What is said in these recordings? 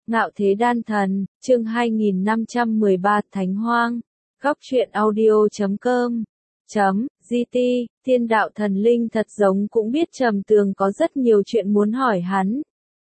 Ngạo Thế Đan Thần, chương 2513 Thánh Hoang, góc truyện audio.com. GT, Thiên Đạo Thần Linh thật giống cũng biết Trầm Tường có rất nhiều chuyện muốn hỏi hắn.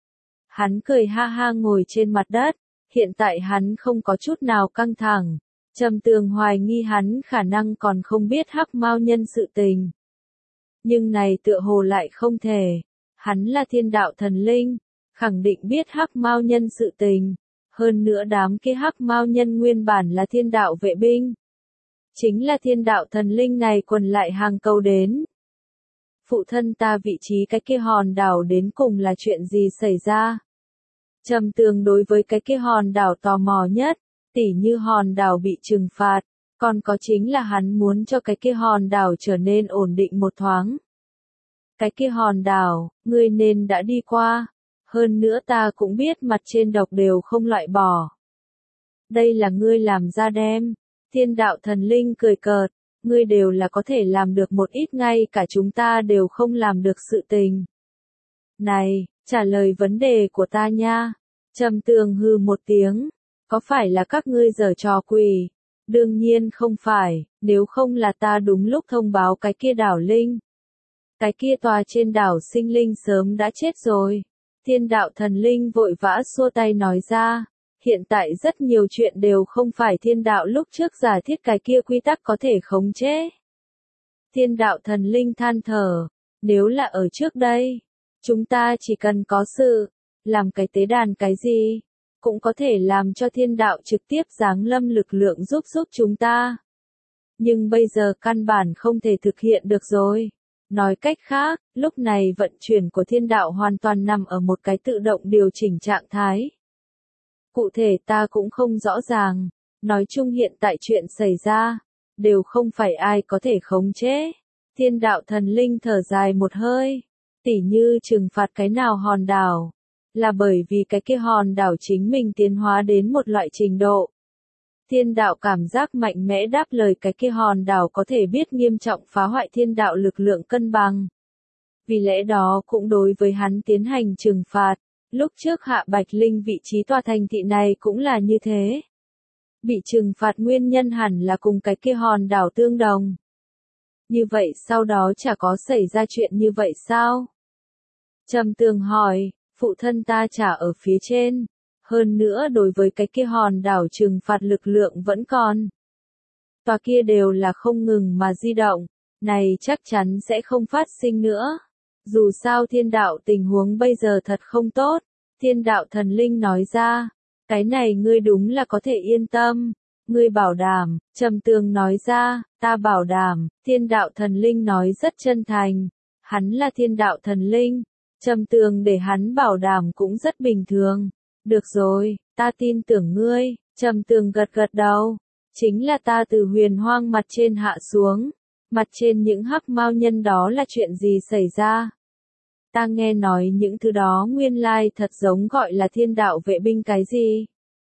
Hắn cười ha ha ngồi trên mặt đất, hiện tại hắn không có chút nào căng thẳng. Trầm Tường hoài nghi hắn khả năng còn không biết Hắc Mao Nhân sự tình. Nhưng này tựa hồ lại không thể. Hắn là Thiên Đạo Thần Linh, khẳng định biết Hắc Mao Nhân sự tình. Hơn nữa đám kia Hắc Mao Nhân nguyên bản là Thiên Đạo vệ binh. Chính là Thiên Đạo Thần Linh này quần lại hàng câu đến. Phụ thân ta vị trí cái kia hòn đảo đến cùng là chuyện gì xảy ra? Trầm Tường đối với cái kia hòn đảo tò mò nhất, tỉ như hòn đảo bị trừng phạt, còn có chính là hắn muốn cho cái kia hòn đảo trở nên ổn định một thoáng. Cái kia hòn đảo, ngươi nên đã đi qua, hơn nữa ta cũng biết mặt trên độc đều không loại bỏ. Đây là ngươi làm ra đem. Thiên Đạo Thần Linh cười cợt, ngươi đều là có thể làm được một ít ngay cả chúng ta đều không làm được sự tình. Này, trả lời vấn đề của ta nha. Trầm Tường hừ một tiếng, có phải là các ngươi giở trò quỷ? Đương nhiên không phải, nếu không là ta đúng lúc thông báo cái kia đảo linh. Cái kia tòa trên đảo sinh linh sớm đã chết rồi. Thiên Đạo Thần Linh vội vã xua tay nói ra. Hiện tại rất nhiều chuyện đều không phải Thiên Đạo lúc trước giả thiết cái kia quy tắc có thể khống chế. Thiên Đạo Thần Linh than thở, nếu là ở trước đây, chúng ta chỉ cần có sự, làm cái tế đàn cái gì, cũng có thể làm cho Thiên Đạo trực tiếp giáng lâm lực lượng giúp chúng ta. Nhưng bây giờ căn bản không thể thực hiện được rồi. Nói cách khác, lúc này vận chuyển của Thiên Đạo hoàn toàn nằm ở một cái tự động điều chỉnh trạng thái. Cụ thể ta cũng không rõ ràng, nói chung hiện tại chuyện xảy ra, đều không phải ai có thể khống chế. Thiên Đạo Thần Linh thở dài một hơi, tỉ như trừng phạt cái nào hòn đảo, là bởi vì cái kia hòn đảo chính mình tiến hóa đến một loại trình độ. Thiên Đạo cảm giác mạnh mẽ đáp lời cái kia hòn đảo có thể biết nghiêm trọng phá hoại Thiên Đạo lực lượng cân bằng. Vì lẽ đó cũng đối với hắn tiến hành trừng phạt. Lúc trước Hạ Bạch Linh vị trí tòa thành thị này cũng là như thế. Bị trừng phạt nguyên nhân hẳn là cùng cái kia hòn đảo tương đồng. Như vậy sau đó chả có xảy ra chuyện như vậy sao? Trầm Tường hỏi, phụ thân ta chả ở phía trên. Hơn nữa đối với cái kia hòn đảo trừng phạt lực lượng vẫn còn. Tòa kia đều là không ngừng mà di động. Này chắc chắn sẽ không phát sinh nữa. Dù sao Thiên Đạo tình huống bây giờ thật không tốt, Thiên Đạo Thần Linh nói ra, cái này ngươi đúng là có thể yên tâm, ngươi bảo đảm, Trầm Tường nói ra, ta bảo đảm, Thiên Đạo Thần Linh nói rất chân thành, hắn là Thiên Đạo Thần Linh, Trầm Tường để hắn bảo đảm cũng rất bình thường, được rồi, ta tin tưởng ngươi, Trầm Tường gật gật đầu, chính là ta từ huyền hoang mặt trên hạ xuống, mặt trên những Hắc Mao Nhân đó là chuyện gì xảy ra? Ta nghe nói những thứ đó nguyên lai thật giống gọi là Thiên Đạo vệ binh cái gì.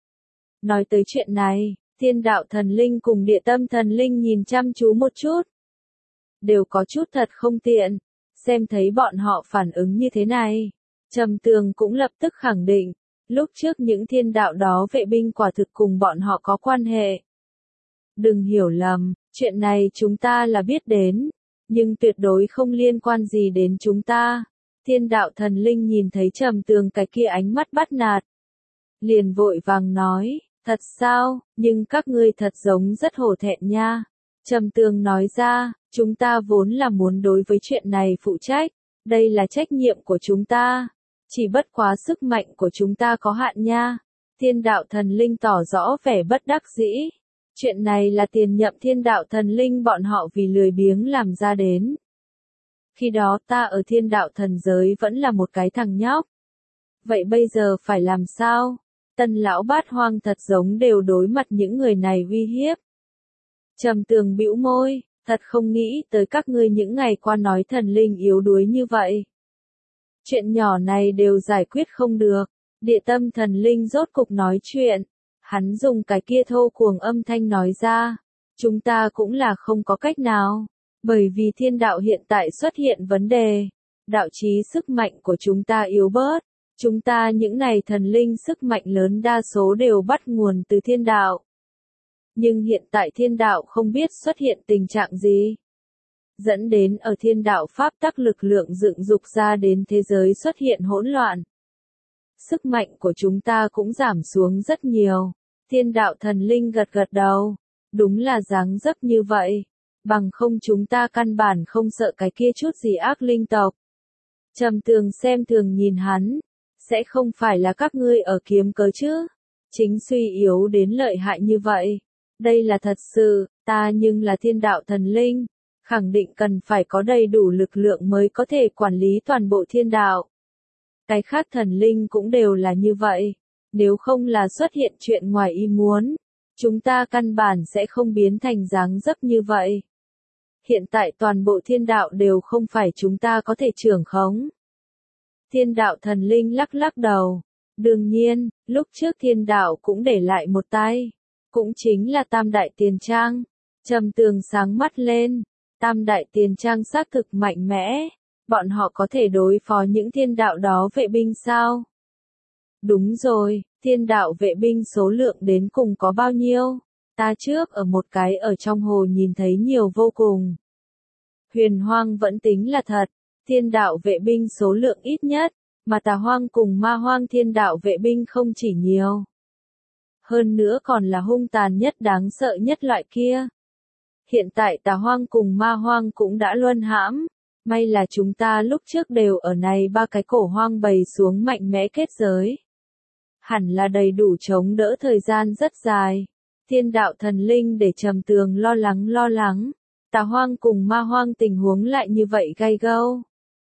Nói tới chuyện này, Thiên Đạo Thần Linh cùng Địa Tâm Thần Linh nhìn chăm chú một chút. Đều có chút thật không tiện, xem thấy bọn họ phản ứng như thế này. Trầm Tường cũng lập tức khẳng định, lúc trước những Thiên Đạo đó vệ binh quả thực cùng bọn họ có quan hệ. Đừng hiểu lầm, chuyện này chúng ta là biết đến, nhưng tuyệt đối không liên quan gì đến chúng ta. Thiên Đạo Thần Linh nhìn thấy Trầm Tường cái kia ánh mắt bắt nạt. Liền vội vàng nói, thật sao, nhưng các ngươi thật giống rất hổ thẹn nha. Trầm Tường nói ra, chúng ta vốn là muốn đối với chuyện này phụ trách, đây là trách nhiệm của chúng ta. Chỉ bất quá sức mạnh của chúng ta có hạn nha. Thiên Đạo Thần Linh tỏ rõ vẻ bất đắc dĩ. Chuyện này là tiền nhậm Thiên Đạo Thần Linh bọn họ vì lười biếng làm ra đến. Khi đó ta ở Thiên Đạo thần giới vẫn là một cái thằng nhóc. Vậy bây giờ phải làm sao? Tân lão bát hoang thật giống đều đối mặt những người này uy hiếp. Trầm Tường bĩu môi, thật không nghĩ tới các ngươi những ngày qua nói thần linh yếu đuối như vậy. Chuyện nhỏ này đều giải quyết không được. Địa Tâm Thần Linh rốt cục nói chuyện. Hắn dùng cái kia thô cuồng âm thanh nói ra. Chúng ta cũng là không có cách nào. Bởi vì Thiên Đạo hiện tại xuất hiện vấn đề, đạo chí sức mạnh của chúng ta yếu bớt, Chúng ta những này thần linh sức mạnh lớn đa số đều bắt nguồn từ thiên đạo. Nhưng hiện tại thiên đạo không biết xuất hiện tình trạng gì. Dẫn đến ở thiên đạo pháp tắc lực lượng dựng dục ra đến thế giới xuất hiện hỗn loạn. Sức mạnh của chúng ta cũng giảm xuống rất nhiều. Thiên đạo thần linh gật gật đầu. Đúng là dáng dấp như vậy. Bằng không chúng ta căn bản không sợ cái kia chút gì ác linh tộc. Trầm Tường xem thường nhìn hắn. Sẽ không phải là các ngươi ở kiếm cớ chứ. Chính suy yếu đến lợi hại như vậy. Đây là thật sự, ta nhưng là thiên đạo thần linh. Khẳng định cần phải có đầy đủ lực lượng mới có thể quản lý toàn bộ thiên đạo. Cái khác thần linh cũng đều là như vậy. Nếu không là xuất hiện chuyện ngoài ý muốn, chúng ta căn bản sẽ không biến thành dáng dấp như vậy. Hiện tại toàn bộ thiên đạo đều không phải chúng ta có thể trưởng khống. Thiên đạo thần linh lắc lắc đầu. Đương nhiên, lúc trước thiên đạo cũng để lại một tay. Cũng chính là Tam Đại Tiền Trang. Trầm Tường sáng mắt lên. Tam Đại Tiền Trang xác thực mạnh mẽ. Bọn họ có thể đối phó những thiên đạo đó vệ binh sao? Đúng rồi, thiên đạo vệ binh số lượng đến cùng có bao nhiêu? Ta trước ở một cái ở trong hồ nhìn thấy nhiều vô cùng. Huyền Hoang vẫn tính là thật. Thiên đạo vệ binh số lượng ít nhất, mà Tà Hoang cùng Ma Hoang thiên đạo vệ binh không chỉ nhiều. Hơn nữa còn là hung tàn nhất đáng sợ nhất loại kia. Hiện tại Tà Hoang cùng Ma Hoang cũng đã luân hãm. May là chúng ta lúc trước đều ở này ba cái cổ hoang bày xuống mạnh mẽ kết giới. Hẳn là đầy đủ chống đỡ thời gian rất dài. Thiên đạo thần linh để Trầm Tường lo lắng. Tà Hoang cùng Ma Hoang tình huống lại như vậy gay gâu.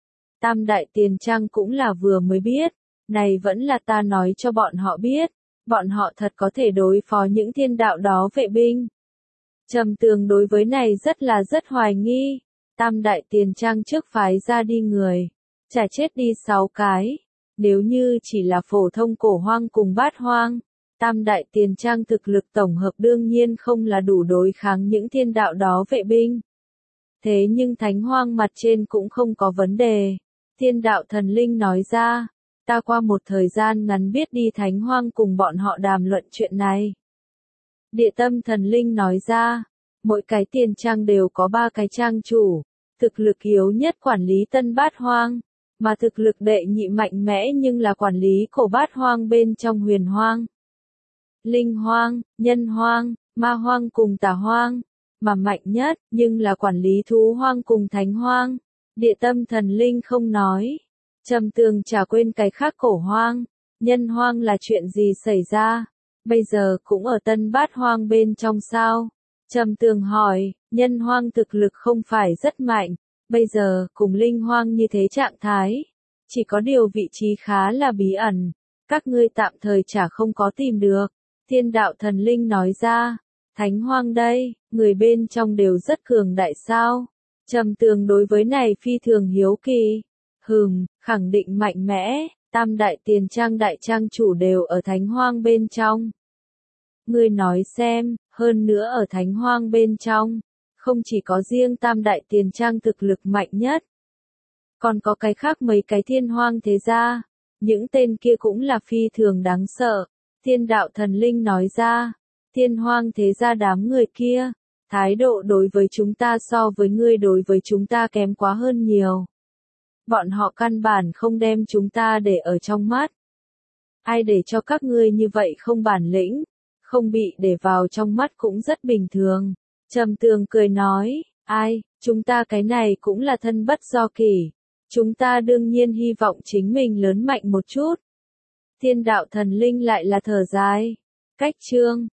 Tam Đại Tiền Trang cũng là vừa mới biết. Này vẫn là ta nói cho bọn họ biết. Bọn họ thật có thể đối phó những thiên đạo đó vệ binh. Trầm Tường đối với này rất hoài nghi. Tam Đại Tiền Trang trước phái ra đi người. Chả chết đi 6 cái. Nếu như chỉ là phổ thông cổ hoang cùng bát hoang. Tam Đại Tiền Trang thực lực tổng hợp đương nhiên không là đủ đối kháng những thiên đạo đó vệ binh. Thế nhưng thánh hoang mặt trên cũng không có vấn đề. Thiên đạo thần linh nói ra. Ta qua một thời gian ngắn biết đi thánh hoang cùng bọn họ đàm luận chuyện này. Địa tâm thần linh nói ra. Mỗi cái tiền trang đều có 3 cái trang chủ. Thực lực yếu nhất quản lý tân bát hoang. Mà thực lực đệ nhị mạnh mẽ nhưng là quản lý cổ bát hoang bên trong huyền hoang. Linh hoang, nhân hoang, ma hoang cùng tà hoang. Mà mạnh nhất nhưng là quản lý thú hoang cùng thánh hoang. Địa tâm thần linh không nói. Trầm Tường chả quên cái khác cổ hoang. Nhân hoang là chuyện gì xảy ra? Bây giờ cũng ở tân bát hoang bên trong sao? Trầm Tường hỏi, nhân hoang thực lực không phải rất mạnh. Bây giờ, cùng linh hoang như thế trạng thái. Chỉ có điều vị trí khá là bí ẩn. Các ngươi tạm thời chả không có tìm được. Thiên đạo thần linh nói ra. Thánh hoang đây, người bên trong đều rất cường đại sao. Trầm Tường đối với này phi thường hiếu kỳ. Khẳng định mạnh mẽ. Tam Đại Tiền Trang đại trang chủ đều ở thánh hoang bên trong. Ngươi nói xem, hơn nữa ở thánh hoang bên trong. Không chỉ có riêng Tam Đại Tiền Trang thực lực mạnh nhất. Còn có cái khác mấy cái thiên hoang thế gia. Những tên kia cũng là phi thường đáng sợ. Thiên đạo thần linh nói ra. Thiên hoang thế gia đám người kia. Thái độ đối với chúng ta so với ngươi đối với chúng ta kém quá hơn nhiều. Bọn họ căn bản không đem chúng ta để ở trong mắt. Ai để cho các ngươi như vậy không bản lĩnh. Không bị để vào trong mắt cũng rất bình thường. Trầm Tường cười nói, ai, chúng ta cái này cũng là thân bất do kỷ. Chúng ta đương nhiên hy vọng chính mình lớn mạnh một chút. Thiên đạo thần linh lại là thở dài. Cách chương